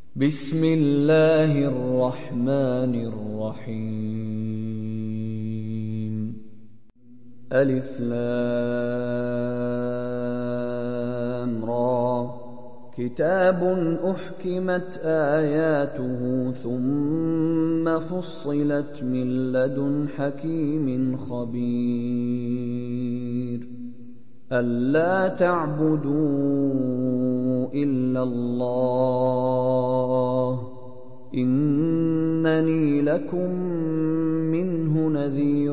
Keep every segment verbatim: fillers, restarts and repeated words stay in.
بسم الله الرحمن الرحيم ألف لام را كتاب أحكمت آياته ثم فصلت من لدن حكيم خبير ألا تعبدوا إلا الله إنني لكم منه نذير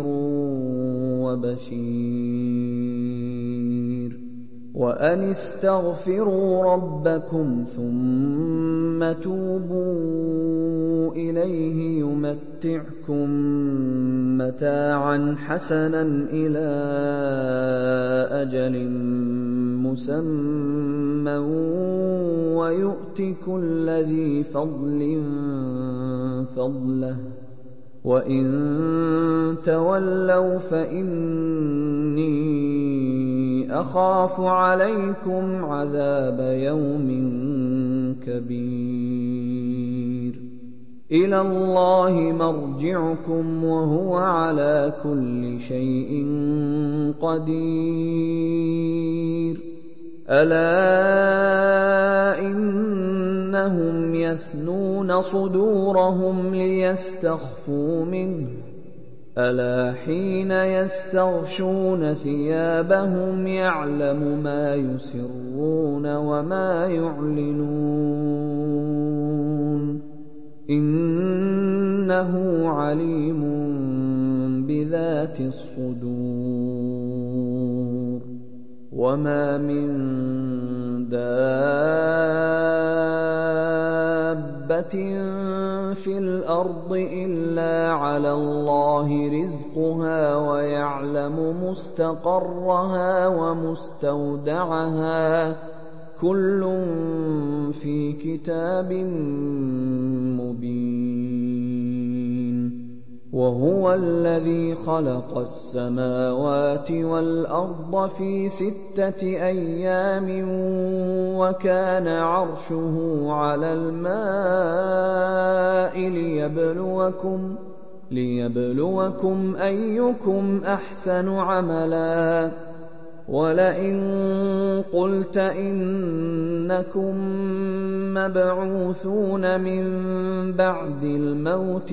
وبشير وأن استغفروا ربكم ثم توبوا إليه يمتعكم متاعا حسنا إلى أجل مسمى ويؤت كل ذي فضل فضله وإن تولوا فإني أخاف عليكم عذاب يوم كبير إلى الله مرجعكم وهو على كل شيء قدير ألا إنهم يثنون صدورهم ليستخفوا منه ألا حين يستغشون ثيابهم يعلم ما يسرون وما يعلنون إنه عليم بذات الصدور وما من دابة في الأرض إلا على الله رزقها ويعلم مستقرها ومستودعها كل في كتاب مبين وهو الذي خلق السماوات والأرض في ستة أيام وكان عرشه على الماء ليبلوكم ليبلوكم أيكم أحسن عملا ولئن قلت إنكم مبعوثون من بعد الموت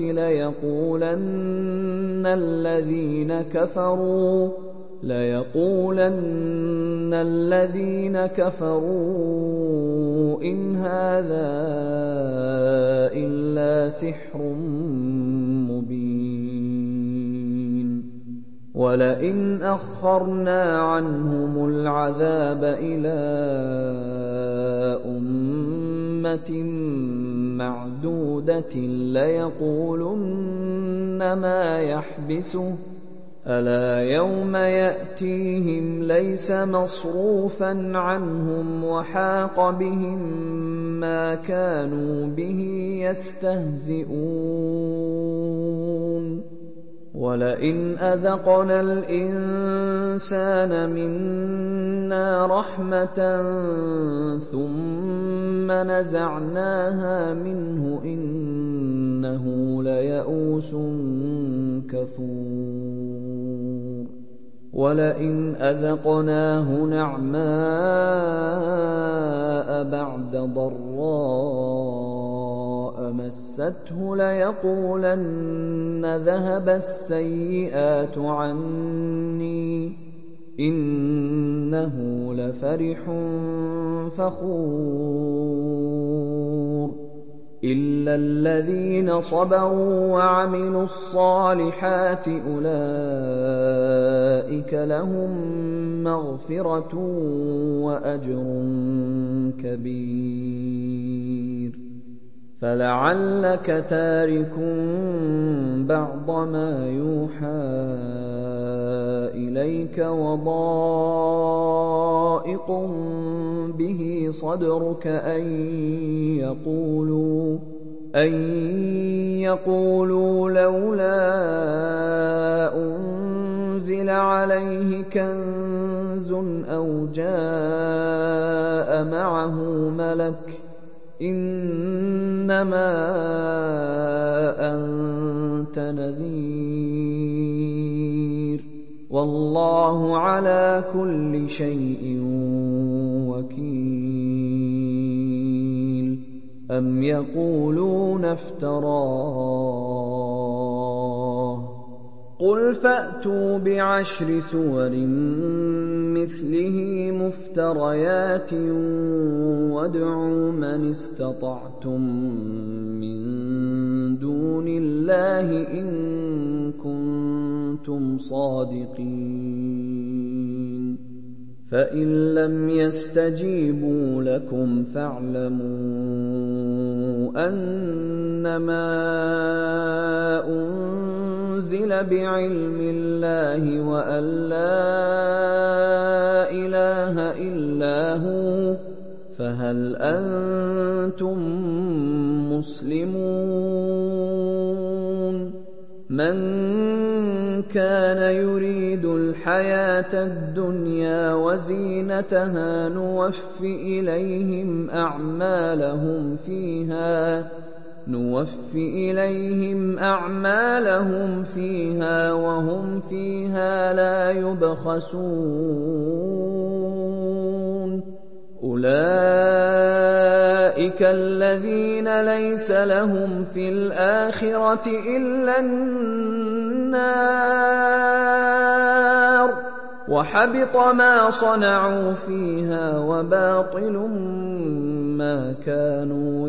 ليقولن الذين كفروا ليقولن الذين كفروا إن هذا إلا سحر مبين ولئن أخرنا عنهم العذاب إلى أمة معدودة ليقولن ما يحبسه ألا يوم يأتيهم ليس مصروفا عنهم وحاق بهم ما كانوا به يستهزئون ولئن أذقنا الإنسان منا رحمة ثم نزعناها منه إنه ليئوس كفور ولئن أذقناه نعماء بعد ضراء مسته ليقولن ذهب السيئات عني إنه لفرح فخور إلا الذين صبروا وعملوا الصالحات أولئك لهم مغفرة وأجر كبير فلعلك تارك بعض ما يوحى إليك وضائق به صدرك أن يقولوا أن يقولوا لولا أنزل عليه كنز أو جاء معه ملك إن إنما أنت نذير والله على كل شيء وكيل أم يقولون افتراه قل فأتوا بعشر سور مثله مفتريات وادعوا من استطعتم من دون الله إن كنتم صادقين فإن لم يستجيبوا لكم فاعلموا أنما أنزل بعلم الله وأن لا إله إلا هو فهل أنتم مسلمون من كان يريد الحياة الدنيا وزينتها نوف إليهم أعمالهم فيها نوف إليهم أعمالهم فيها وهم فيها لا يبخسون أولئك الذين ليس لهم في الآخرة إلا النار وحبط ما صنعوا فيها وباطل ما كانوا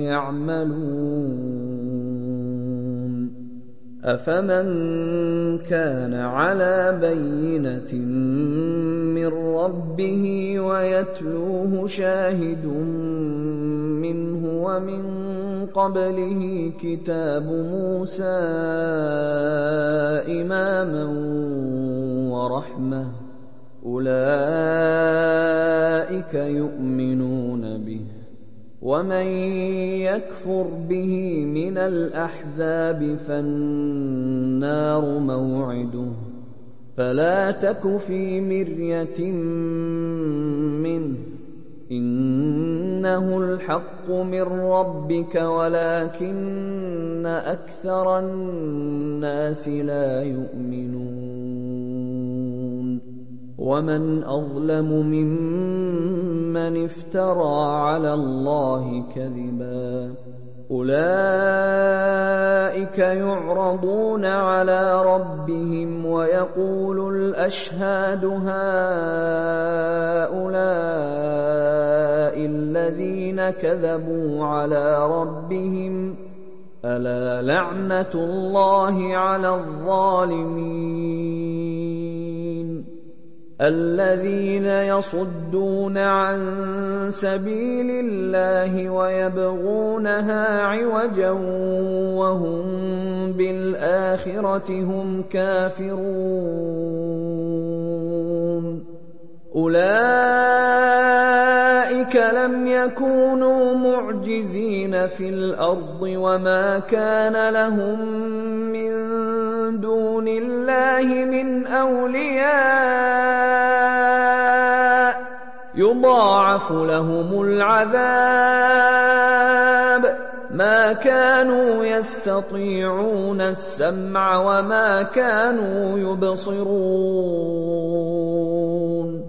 يعملون أفمن كان على بينة من ربه ويتلوه شاهد منه ومن قبله كتاب موسى إماما ورحمة أولئك يؤمنون به ومن يكفر به من الأحزاب فالنار موعده فلا تك في مرية منه إنه الحق من ربك ولكن أكثر الناس لا يؤمنون ومن أظلم ممن افترى على الله كذبا أولئك يعرضون على ربهم ويقول الأشهاد هؤلاء الذين كذبوا على ربهم ألا لعنة الله على الظالمين الذين يصدون عن سبيل الله ويبغونها عوجا وهم بالآخرة هم كافرون أولئك لم يكونوا معجزين في الأرض وما كان لهم من دون الله من أولياء يضاعف لهم العذاب ما كانوا يستطيعون السمع وما كانوا يبصرون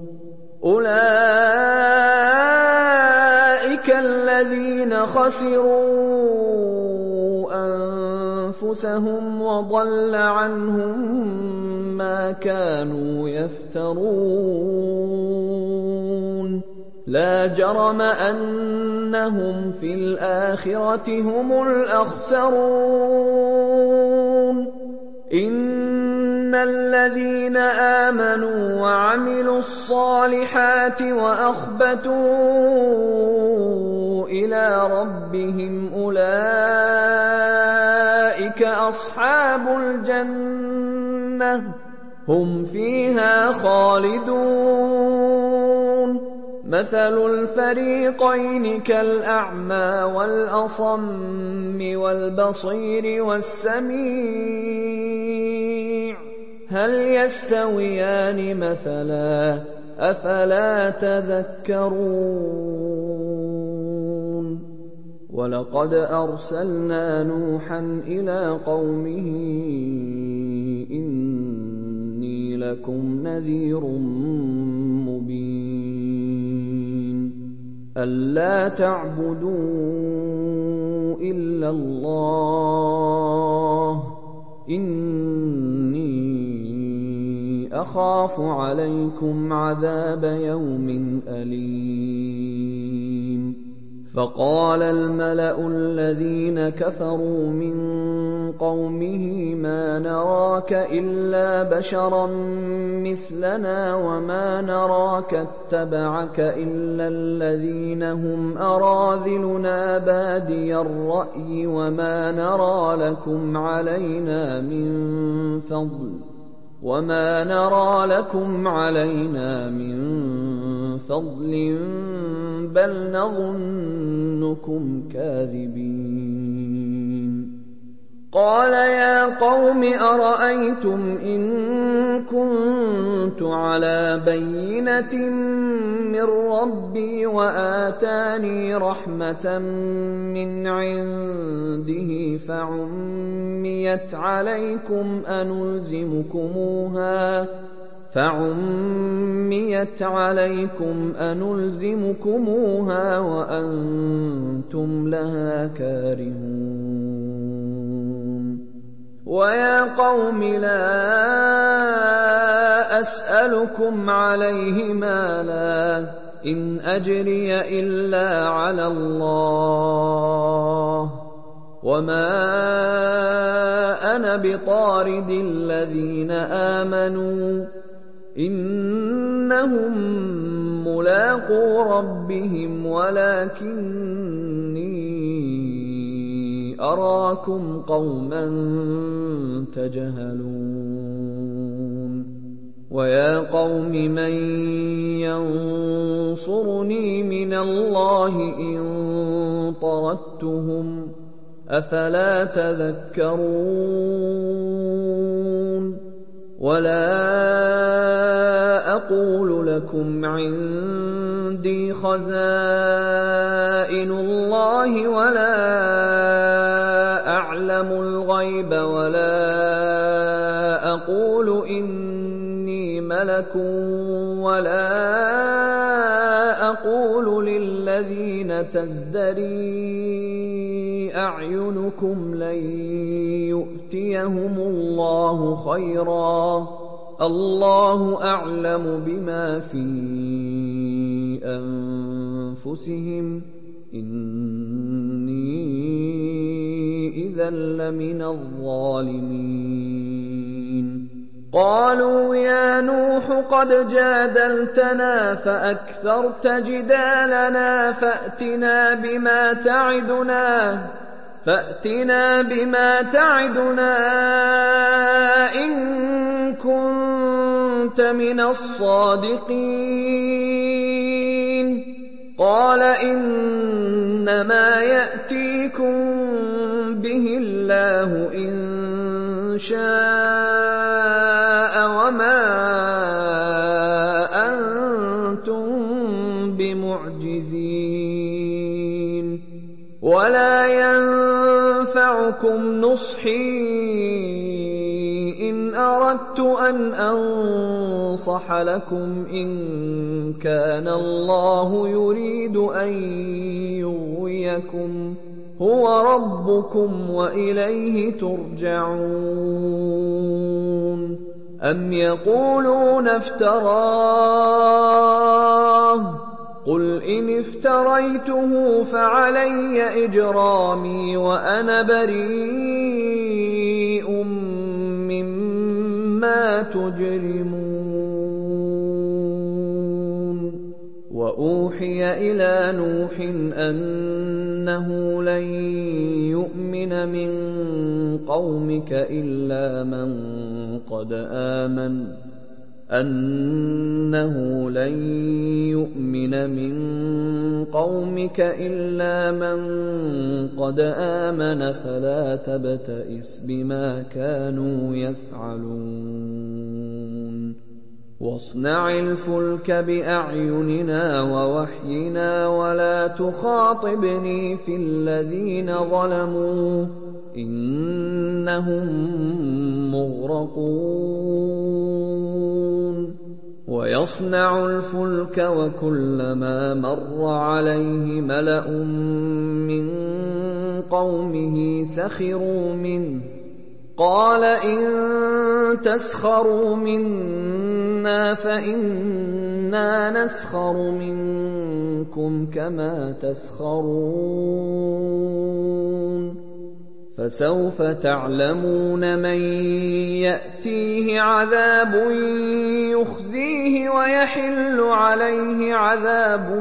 أولئك الذين خسروا أنفسهم وضل عنهم ما كانوا يفترون لا جرم أنهم في الآخرة هم الأخسرون إن الذين آمنوا وعملوا الصالحات وأخبتوا إلى ربهم أولئك أصحاب الجنة هم فيها خالدون مثل الفريقين كالأعمى والأصم والبصير والسميع هل يستويان مثلا أفلا تذكرون وَلَقَدْ أَرْسَلْنَا نُوحًا إِلَىٰ قَوْمِهِ إِنِّي لَكُمْ نَذِيرٌ مُّبِينٌ أَلَّا تَعْبُدُوا إِلَّا اللَّهَ إِنِّي أَخَافُ عَلَيْكُمْ عَذَابَ يَوْمٍ أَلِيمٍ فَقَالَ الْمَلَأُ الَّذِينَ كَفَرُوا مِن قَوْمِهِ مَا نَرَاكَ إِلَّا بَشَرًا مِّثْلَنَا وَمَا نَرَاكَ اتَّبَعَكَ إِلَّا الَّذِينَ هُمْ أَرَاذِلُنَا بَادِيَ الرَّأْيِ وَمَا نَرَىٰ لَكُمْ عَلَيْنَا مِن فَضْلٍ وَمَا نَرَىٰ لَكُمْ عَلَيْنَا مِن فَضْلٍ بَلْ نَظُنُّكُمْ كَاذِبِينَ قَالَ يَا قَوْمِ أَرَأَيْتُمْ إِن كُنتُ عَلَىٰ بَيِّنَةٍ مِّن رَّبِّي وَآتَانِي رَحْمَةً مِّنْ عِندِهِ فَعُمِّيَتْ عَلَيْكُمْ أَنُلْزِمُكُمُوهَا فَعُمِّيَتْ عَلَيْكُمْ أَنُلْزِمُكُمُوهَا وَأَنتُمْ لَهَا كَارِهُونَ وَيَا قَوْمِ لَا أَسْأَلُكُمْ عَلَيْهِ مَالًا إِنْ أَجْرِيَ إِلَّا عَلَى اللَّهِ وَمَا أَنَا بِطَارِدِ الَّذِينَ آمَنُوا إِنَّهُم مُّلَاقُو رَبِّهِمْ وَلَٰكِنِّي أَرَاكُمْ قَوْمًا تَجْهَلُونَ وَيَا قَوْمِ مَن يَنصُرُنِي مِنَ اللَّهِ إِن طَرَدتُّهُمْ أَفَلَا تَذَكَّرُونَ وَلَا أَقُولُ لَكُمْ عِندِي خَزَائِنُ اللَّهِ وَلَا أَعْلَمُ الْغَيْبَ وَلَا أَقُولُ إِنِّي مَلَكٌ وَلَا أَقُولُ لِلَّذِينَ تَزْدَرِي أَعْيُنُكُمْ لَن يُؤْتِيَهُمُ اللَّهُ خَيْرًا اللَّهُ أَعْلَمُ بِمَا فِي أَنفُسِهِمْ إِنِّي إِذًا لَّمِنَ الظَّالِمِينَ قَالُوا يَا نُوحُ قَدْ جَادَلْتَنَا فَأَكْثَرْتَ جِدَالَنَا فَأْتِنَا بِمَا تَعِدُنَا فَأْتِنَا بِمَا تَعِدُنَا إِن كُنتَ مِنَ الصَّادِقِينَ قَالَ إِنَّمَا يَأْتِيكُم بِهِ اللَّهُ إِن شَاءَ وَمَا أَنتُم بِمُعْجِزِينَ وَلَا يَنفَعُكُمْ نُصْحِي إِنْ أَرَدتُّ أَنْ أَنصَحَ لَكُمْ إِن كَانَ اللَّهُ يُرِيدُ أَن يُغْوِيَكُمْ هُوَ رَبُّكُمْ وَإِلَيْهِ تُرْجَعُونَ أَمْ يَقُولُونَ افْتَرَاهُ قُلْ إِنِ افْتَرَيْتُهُ فَعَلَيَّ إِجْرَامِي وَأَنَا بَرِيءٌ مِّمَّا تُجْرِمُونَ وَأُوحِيَ إِلَىٰ نُوحٍ أَنَّهُ لَن يُؤْمِنَ مِن قَوْمِكَ إِلَّا مَن قَدْ آمَنَ أَنَّهُ لَن يُؤْمِنَ مِن قَوْمِكَ إِلَّا مَن قَدْ آمَنَ فَلَا تَبْتَئِسْ بِمَا كَانُوا يَفْعَلُونَ واصنع الفلك بأعيننا ووحينا ولا تخاطبني في الذين ظلموا إنهم مغرقون ويصنع الفلك وكلما مر عليه ملأ من قومه سخروا منه قال إن تسخروا منا فإنا نسخر منكم كما تسخرون فسوف تعلمون من يأتيه عذاب يخزيه ويحل عليه عذاب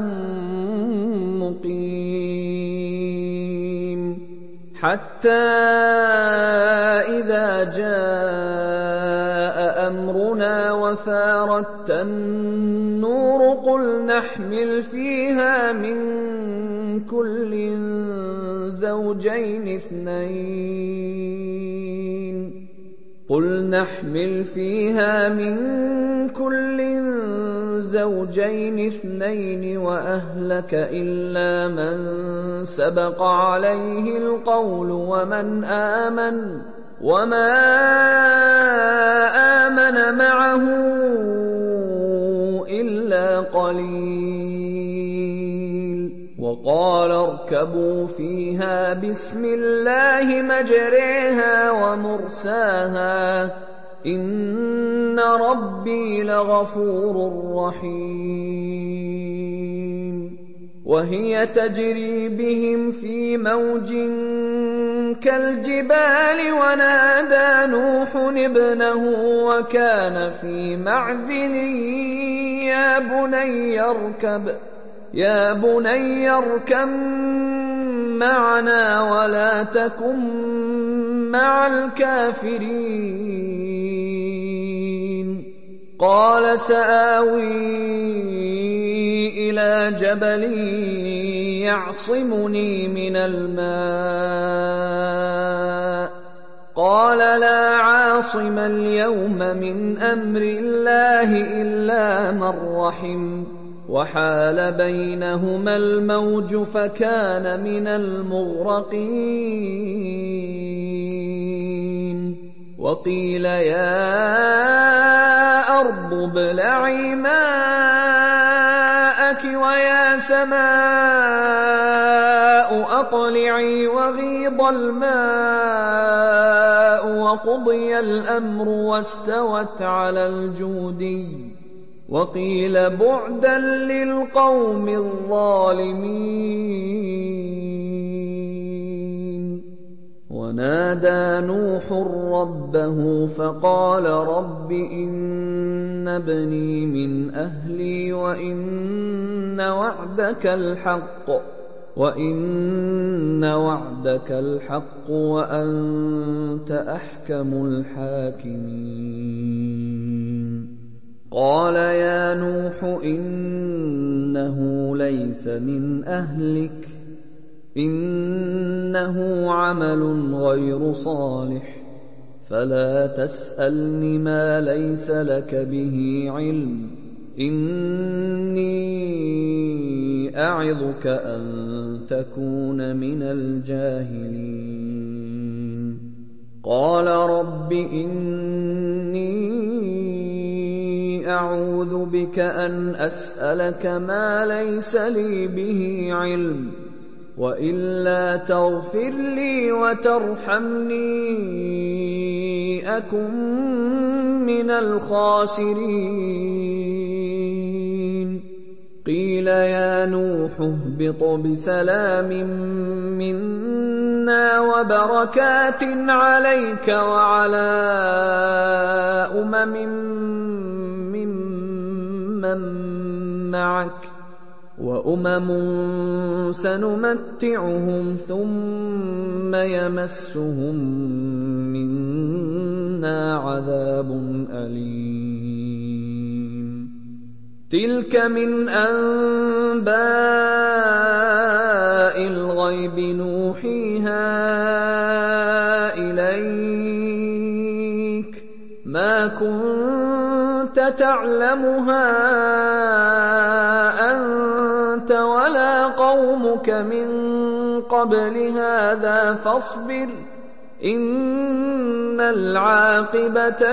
مقيم حتى إذا جاء أمرنا وفارت النور قل نحمل فيها من كل زوجين اثنين قل نحمل فيها من كل زوجين اثنين وأهلك إلا من سبق عليه القول ومن آمن وما آمن معه إلا قليل وقال اركبوا فيها بسم الله مجريها ومرساها إن ربي لغفور رحيم وهي تجري بهم في موج كالجبال ونادى نوح ابنه وكان في معزل يا بني اركب يا بني اركب معنا ولا تكن مع الكافرين قال سآوي إلى جبل يعصمني من الماء قال لا عاصم اليوم من أمر الله إلا من رحم وحال بينهما الموج فكان من المغرقين وقيل يا أرض ابلعي ماءك ويا سماء أقلعي وغيض الماء وقضي الأمر واستوت على الجودي وقيل بعدا للقوم الظالمين ونادى نوح ربه فقال رب إن ابني من أهلي وإن وعدك الحق وإن وعدك الحق وأنت أحكم الحاكمين قال يا نوح إنه ليس من أهلك إنه عمل غير صالح فلا تسألني ما ليس لك به علم إني أعظك أن تكون من الجاهلين قال رب إني أعوذ بك أن أسألك ما ليس لي به علم وإلا تغفر لي وترحمني أكن من الخاسرين قيل يا نوح اهبط بسلام منا وبركات عليك وعلى أمم ممن معك وأمم سنمتعهم ثم يمسهم منا عذاب أليم تلك من أنباء الغيب نوحيها إليك ما كنت كنت تعلمها أنت ولا قومك من قبل هذا فاصبر إن العاقبة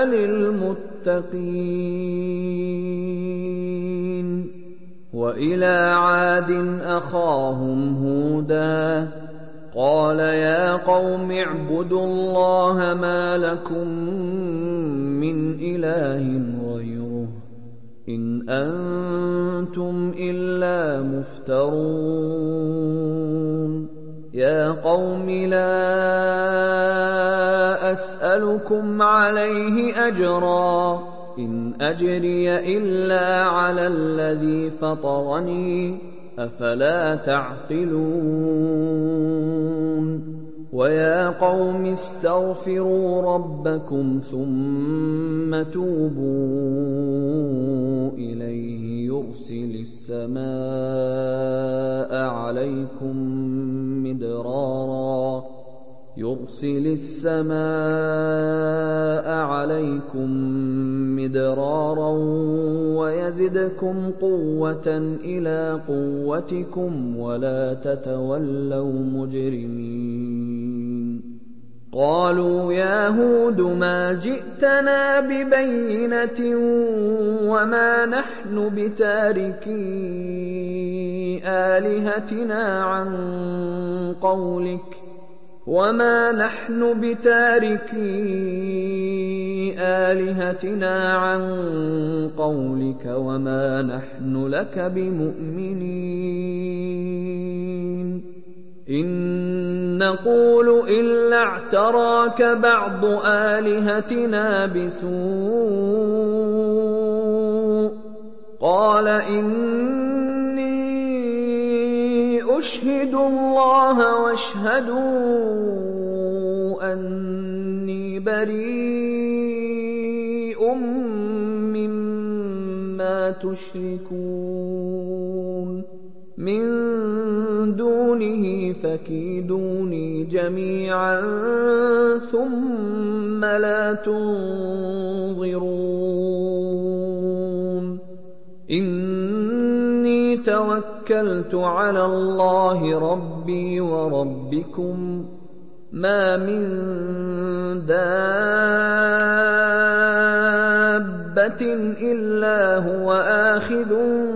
للمتقين وإلى عاد أخاهم هودا قال يا قوم اعبدوا الله ما لكم من إله غيره إن أنتم إلا مفترون يا قوم لا أسألكم عليه أجرا إن أجري إلا على الذي فطرني أفلا تعقلون ويا قوم استغفروا ربكم ثم توبوا إليه يرسل السماء عليكم مدرارا يرسل السماء عليكم مدرارا ويزدكم قوة إلى قوتكم ولا تتولوا مجرمين قالوا يا هود ما جئتنا ببينة وما نحن بتاركي آلهتنا عن قولك وما نحن بتاركي آلهتنا عن قولك وما نحن لك بمؤمنين إن نقول إلا اعتراك بعض آلهتنا بسوء قال إني أشهد الله واشهدوا أني بريء مما تشركون من دونه فكيدوني جميعا ثم لا تنظرون إني توكلت على الله ربي وربكم ما من دابة إلا هو آخذ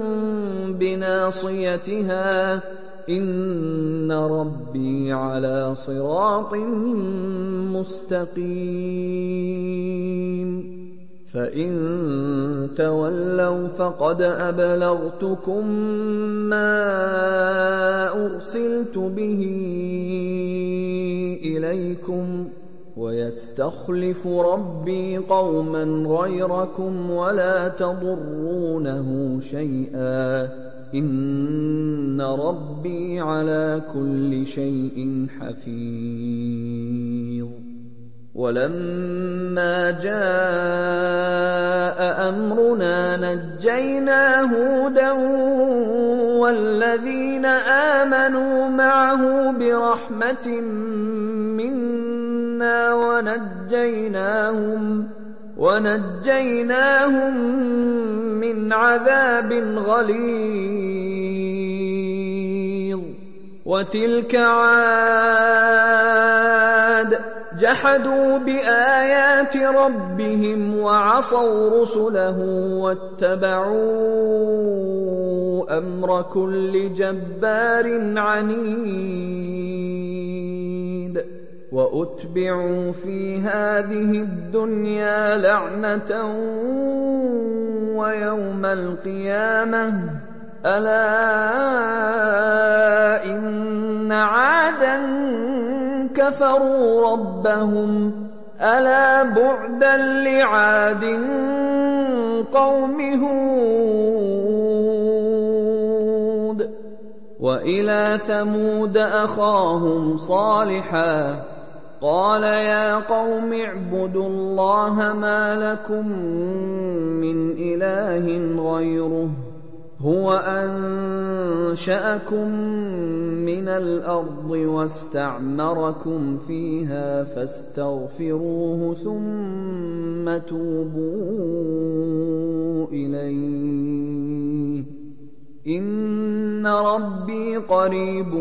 بناصيتها إن ربي على صراط مستقيم فإن تولوا فقد أبلغتكم ما أرسلت به إليكم ويستخلف ربي قوما غيركم ولا تضرونه شيئا إن ربي على كل شيء حفيظ ولما جاء أمرنا نجينا هودا والذين آمنوا معه برحمة منا ونجيناهم ونجيناهم من عذاب غليظ وتلك عاد جحدوا بآيات ربهم وعصوا رسله واتبعوا أمر كل جبار عنيد وأتبعوا في هذه الدنيا لعنة ويوم القيامة ألا إن عادا كفروا ربهم ألا بعدا لعاد قوم هود وإلى ثمود أخاهم صالحا قال يا قوم اعبدوا الله ما لكم من إله غيره هو أنشأكم من الأرض واستعمركم فيها فاستغفروه ثم توبوا إليه إن ربي قريب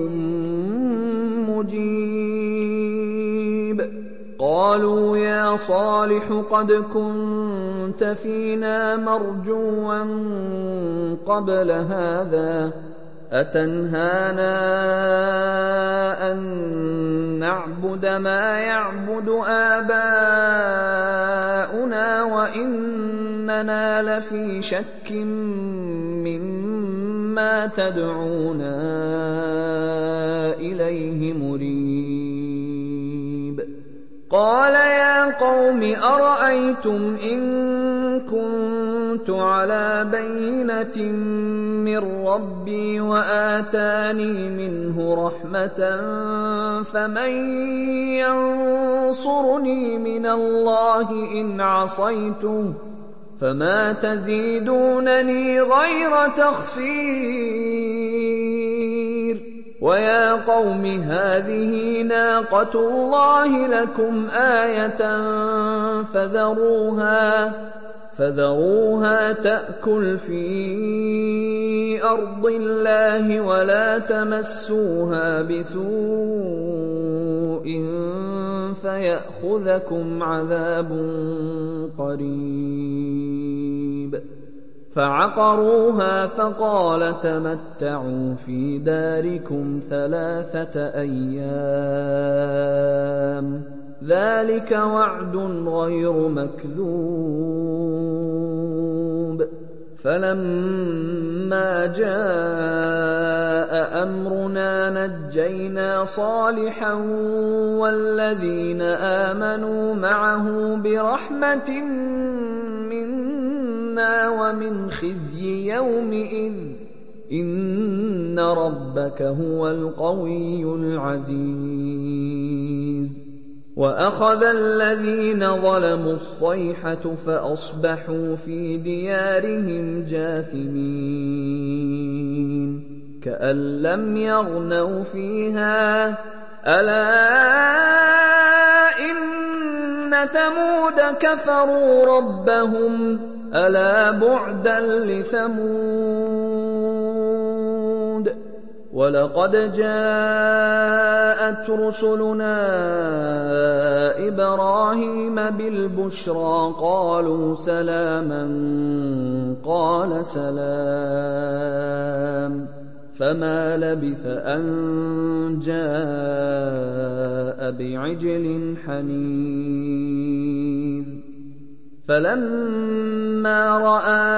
مجيب. قالوا يا صالح قد كنت فينا مرجوا قبل هذا أتنهانا أن نعبد ما يعبد آباؤنا وإننا لفي شك مما تدعونا إليه مريب. قال يا قوم أرأيتم إن كنت على بينة من ربي وآتاني منه رحمة فمن ينصرني من الله إن عصيته فما تزيدونني غير تخسير. ويا قوم هذه ناقة الله لكم آية فذروها فذروها تأكل في أرض الله ولا تمسوها بسوء فيأخذكم عذاب قريب. فعقروها فقال تمتعوا في داركم ثلاثة أيام ذلك وعد غير مكذوب. فلما جاء أمرنا نجينا صالحا والذين آمنوا معه برحمة منا ومن خزي يومئذ إن ربك هو القوي العزيز. وأخذ الذين ظلموا الصيحة فأصبحوا في ديارهم جاثمين كأن لم يغنوا فيها ألا إن ثمود كفروا ربهم ألا بعدا لثمود. ولقد جاءت رسلنا إبراهيم بالبشرى قالوا سلاما قال سلام فما لبث أن جاء بعجل حنيذ. فلما رأى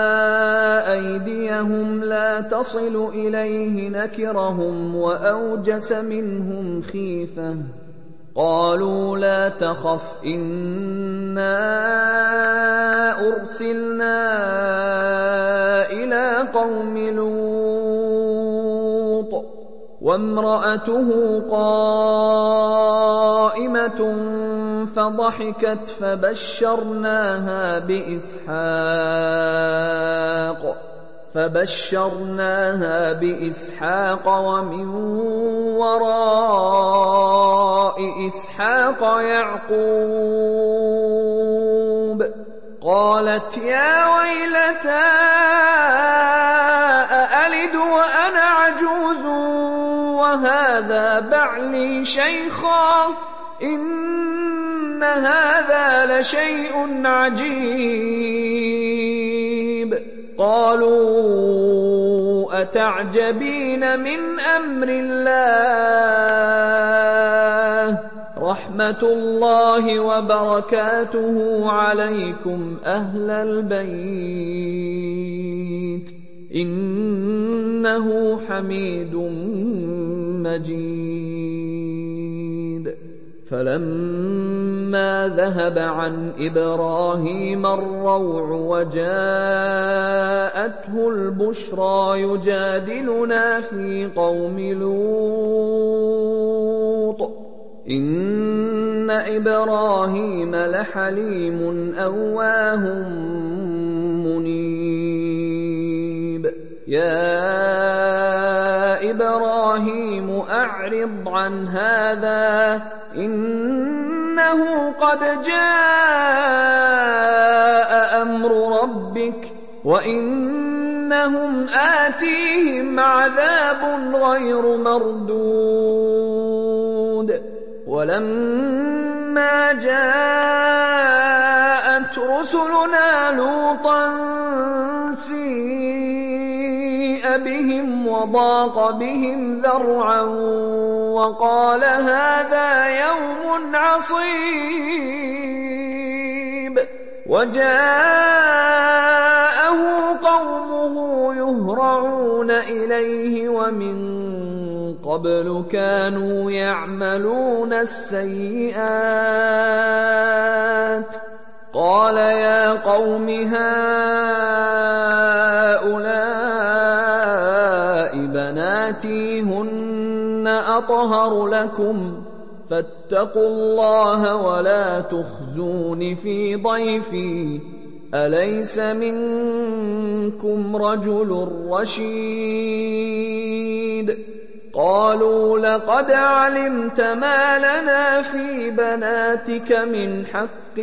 أيديهم لا تصل إليه نكرهم وأوجس منهم خيفة قالوا لا تخف إنا أرسلنا إلى قوم لوط وامرأته قائمة فضحكت فبشرناها بإسحاق فبشرناها بإسحاق ومن وراء إسحاق يعقوب. قالت يا ويلتى أألد وأنا عجوز وهذا بعلي شيخا إن هذا لشيء عجيب. قالوا أتعجبين من أمر الله رحمة الله وبركاته عليكم أهل البيت إنه حميد مجيد. فلما ذهب عن إبراهيم الروع وجاءته البشرى يجادلنا في قوم لوط إن إبراهيم لحليم أواه منيب. يا إبراهيم أعرض عن هذا إنه قد جاء أمر ربك وإنهم آتيهم عذاب غير مردود ولما جاءت رسلنا لوطا سيء بهم وضاق بهم ذرعا وقال هذا يوم عصيب وجاءه قومه يهرعون إليه ومن قبل كانوا يعملون السيئات قال يا قوم هؤلاء بناتي هن أطهر لكم فاتقوا الله ولا تخزون في ضيفي أليس منكم رجل رشيد قالوا لقد علمت ما لنا في بناتك من حق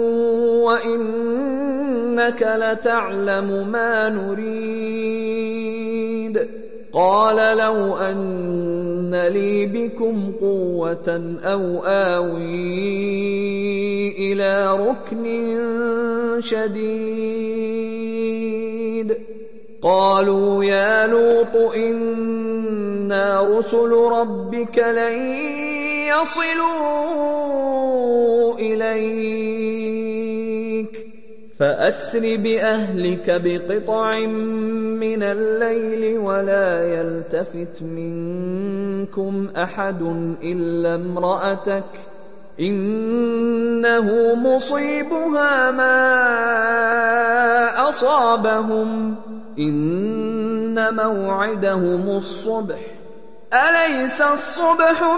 وإنك لتعلم ما نريد قال لو أن لي بكم قوة أو آوي إلى ركن شديد قالوا يا لوط إنا رسل ربك لن يصلوا إليك فأسر بأهلك بقطع من الليل ولا يلتفت منكم أحد إلا امرأتك إنه مصيبها ما أصابهم إن موعدهم الصبح أليس الصبح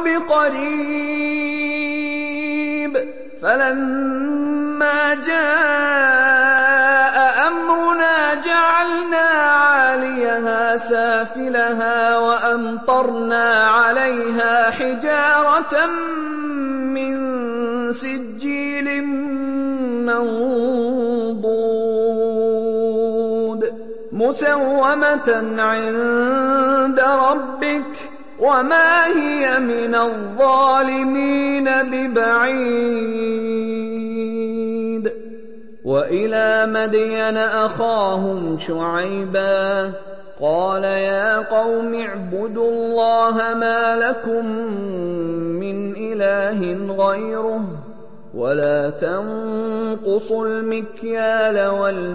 بقريب فلما جاء أمرنا جعلنا عاليها سافلها وأمطرنا عليها حجارة من سجيل منضود مسومة عند ربك وما هي من الظالمين ببعيد وإلى مدين أخاهم شعيبا قال يا قوم اعبدوا الله ما لكم من إله غيره ولا تنقصوا المكيال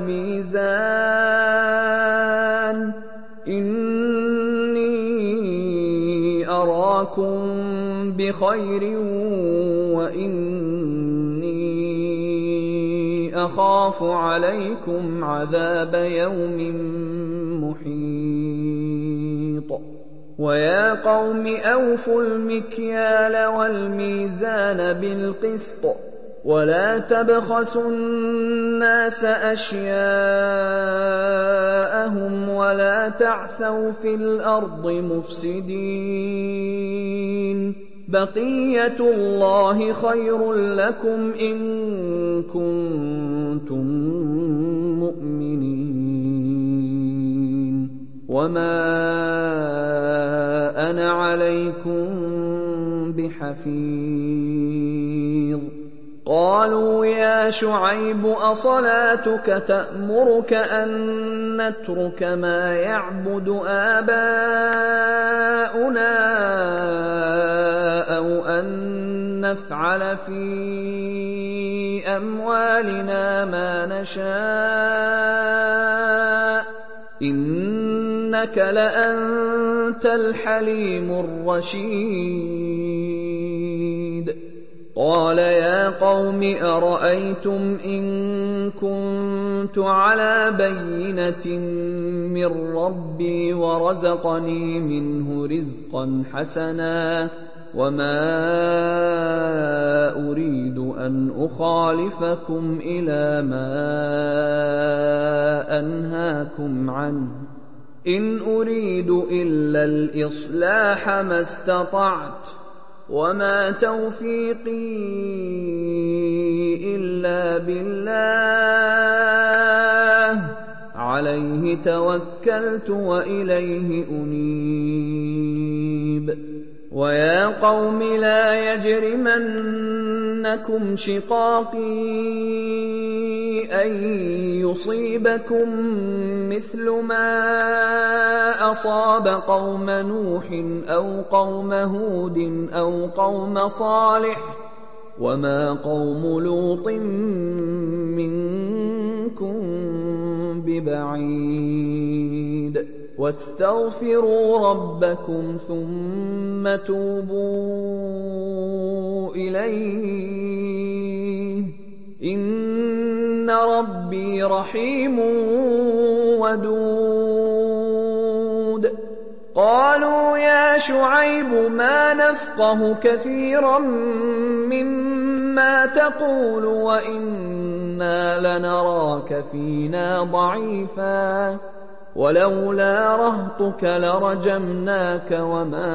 والميزان إني أراكم بخير وإني أخاف عليكم عذاب يوم محيط ويا قوم أوفوا المكيال والميزان بالقسط ولا تبخسوا الناس أشياءهم ولا تعثوا في الأرض مفسدين بقية الله خير لكم إن كنتم مؤمنين وما أنا عليكم بحفيظ قالوا يا شعيب أصلاتك تأمرك أن نترك ما يعبد آباؤنا أو أن نفعل في أموالنا ما نشاء إنك لأنت الحليم الرشيد قال يا قوم أرأيتم إن كنت على بينة من ربي ورزقني منه رزقا حسنا وما أريد أن أخالفكم إلى ما أنهاكم عنه إن أريد إلا الإصلاح ما استطعت وما توفيقي إلا بالله عليه توكلت وإليه أنيب ويا قوم لا يجرمنكم شقاقي أن يصيبكم مثل ما أصاب قوم نوح أو قوم هود أو قوم صالح وما قوم لوط منكم ببعيد واستغفروا ربكم ثم توبوا إليه إن ربي رحيم ودود قالوا يا شعيب ما نفقه كثيرا مما تقول وإنا لنراك فينا ضعيفا ولولا رهطك لرجمناك وما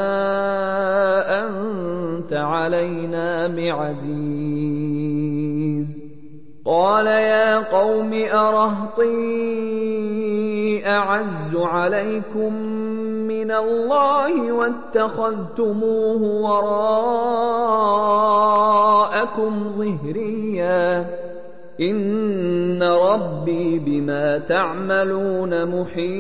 أنت علينا بعزيز قال يا قوم أرهطي أعز عليكم من الله واتخذتموه وراءكم ظهريا إن ربي بما تعملون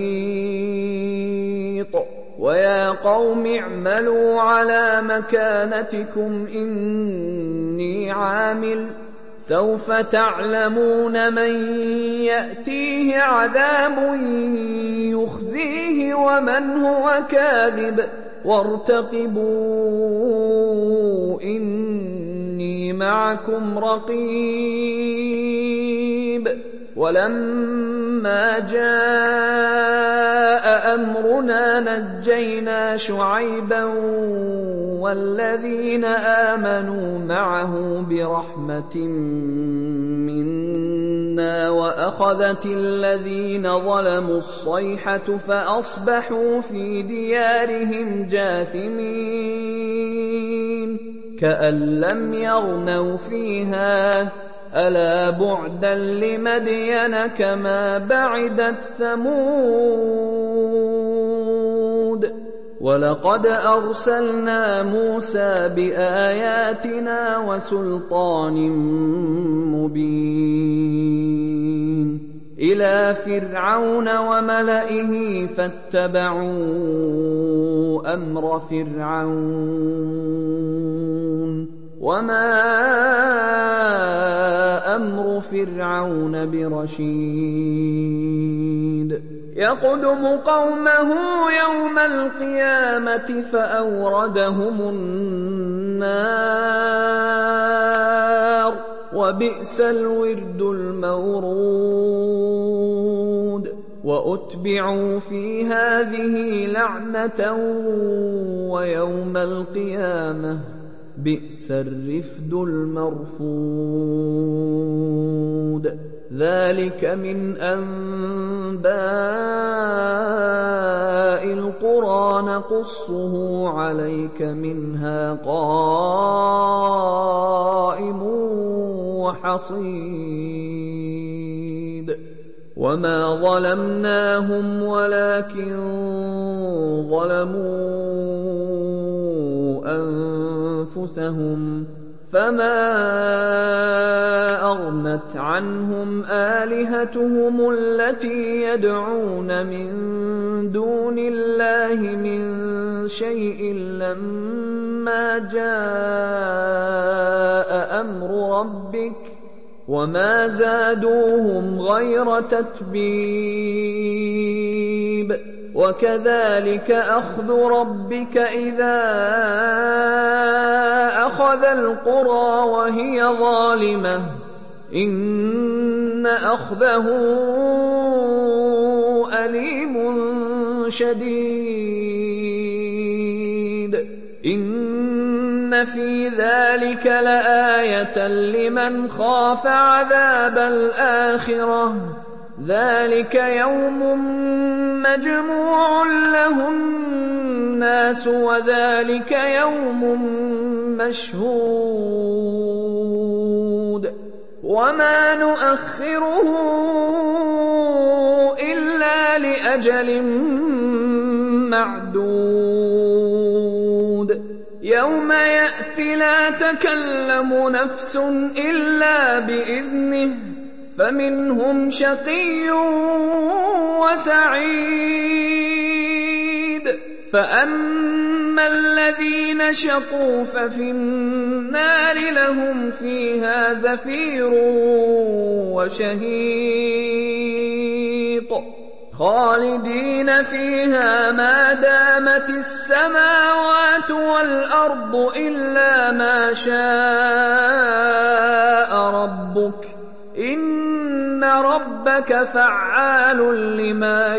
محيط ويا قوم اعملوا على مكانتكم إني عامل سوف تعلمون من يأتيه عذاب يخزيه ومن هو كاذب وارتقبوا إني معكم رقيب ولما جاء أمرنا نجينا شعيبا والذين آمنوا معه برحمة منا وأخذت الذين ظلموا الصيحة فأصبحوا في ديارهم جاثمين كأن لم يغنوا فيها ألا بعدا لمدين كما بعدت ثمود ولقد أرسلنا موسى بآياتنا وسلطان مبين إلى فرعون وملئه فاتبعوا أمر فرعون وما أمر فرعون برشيد يقدم قومه يوم القيامة فأوردهم النار وبئس الورد المورود وأتبعوا في هذه لعنة ويوم القيامة بئس الرفد المرفود ذلك من أنباء القرى نقصه عليك منها قائم وحصيد وما ظلمناهم ولكن ظلموا أنفسهم فما أغنت عنهم آلهتهم التي يدعون من دون الله من شيء لما جاء أمر ربك وما زادوهم غير تتبيب وكذلك أخذ ربك إذا أخذ القرى وهي ظالمة إن أخذه أليم شديد إن في ذلك لآية لمن خاف عذاب الآخرة ذلك يوم مجموع له الناس وذلك يوم مشهود وما نؤخره إلا لأجل معدود يوم يأتي لا تكلم نفس إلا بإذنه فمنهم شقي وسعيد فأما الذين شقوا ففي النار لهم فيها زفير وشهيق خالدين فيها ما دامت السماوات والأرض إلا ما شاء ربك إن ربك فعال لما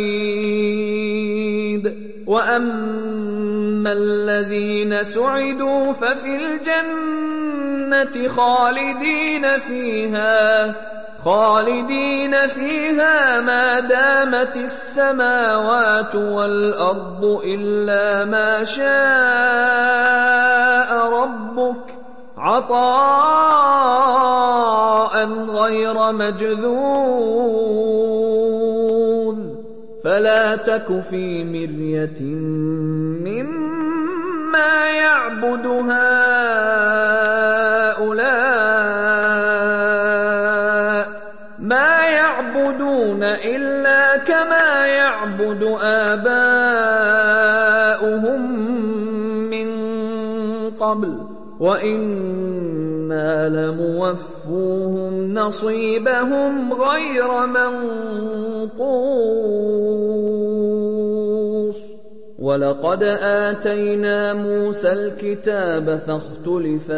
يريد وأما الذين سعدوا ففي الجنة خالدين فيها خالدين فيها ما دامت السماوات والأرض إلا ما شاء ربك عطاء غير مجذوذ فلا تك في مرية مما يعبد هؤلاء ما يعبدون إلا كما يعبد آباؤهم من قبل وإنا لموفوهم نصيبهم غير منقوص ولقد آتينا موسى الكتاب فاختلف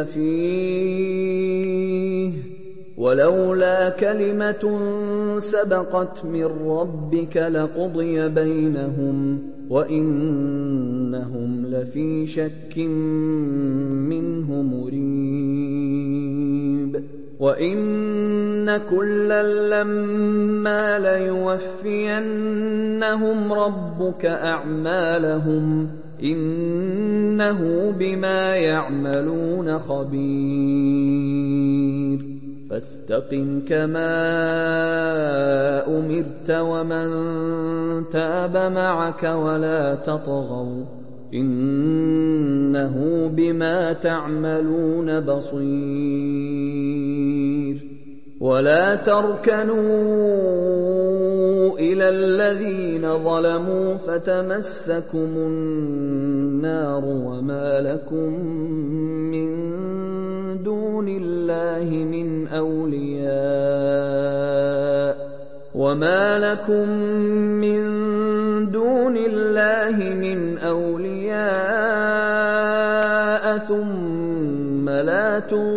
فيه ولولا كلمة سبقت من ربك لقضي بينهم وإنهم لفي شك منه مريب وإن كلا لما ليوفينهم ربك أعمالهم إنه بما يعملون خبير فاستقم كما أمرت ومن تاب معك ولا تطغوا إنه بما تعملون بصير ولا تركنوا إلى الذين ظلموا فتمسكم النار وما لكم من دون الله من أولياء وما لكم من دون الله من أولياء ثم لا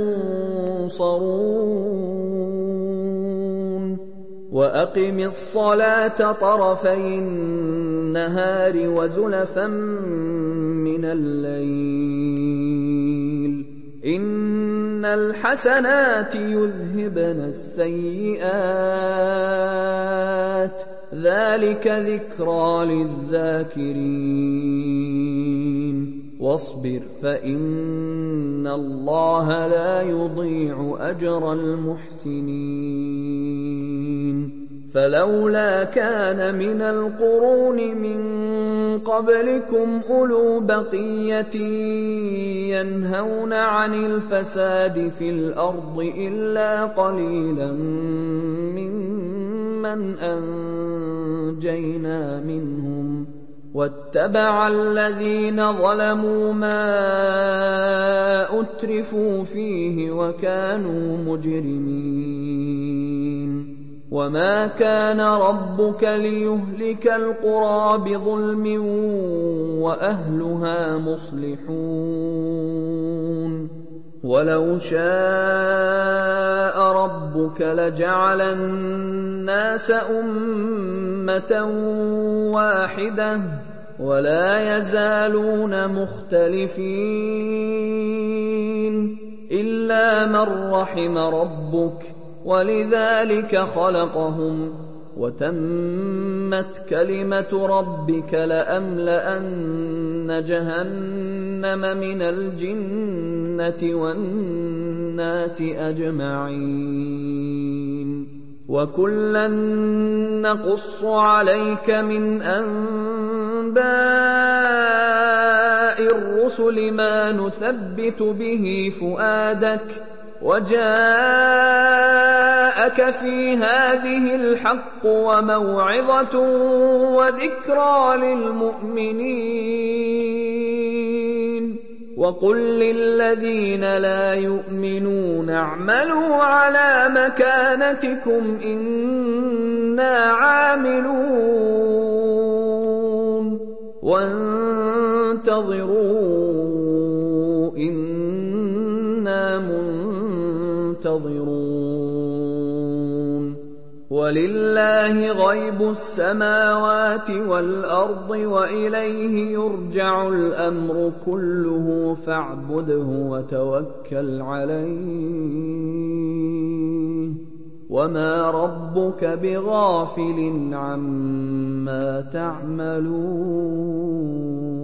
تنصرون وأقم الصلاة طرفي النهار وزلفا من الليل إن الحسنات يذهبن السيئات ذلك ذكرى للذاكرين واصبر فإن الله لا يضيع أجر المحسنين فلولا كان من القرون من قبلكم أولو بقية ينهون عن الفساد في الأرض إلا قليلا ممن أنجينا منهم واتبع الذين ظلموا ما أترفوا فيه وكانوا مجرمين وما كان ربك ليهلك القرى بظلم وأهلها مصلحون ولو شاء ربك لجعل الناس أمة واحدة ولا يزالون مختلفين إلا من رحم ربك ولذلك خلقهم وتمت كلمة ربك لأملأن جهنم من الجنة والناس أجمعين وكلا نقص عليك من أنباء الرسل ما نثبت به فؤادك وجاءك في هذه الحق وموعظة وذكرى للمؤمنين وقل للذين لا يؤمنون اعملوا على مكانتكم إنا عاملون وانتظروا إنا منتظرون ولله غيب السماوات والأرض وإليه يرجع الأمر كله فاعبده وتوكل عليه وما ربك بغافل عما تعملون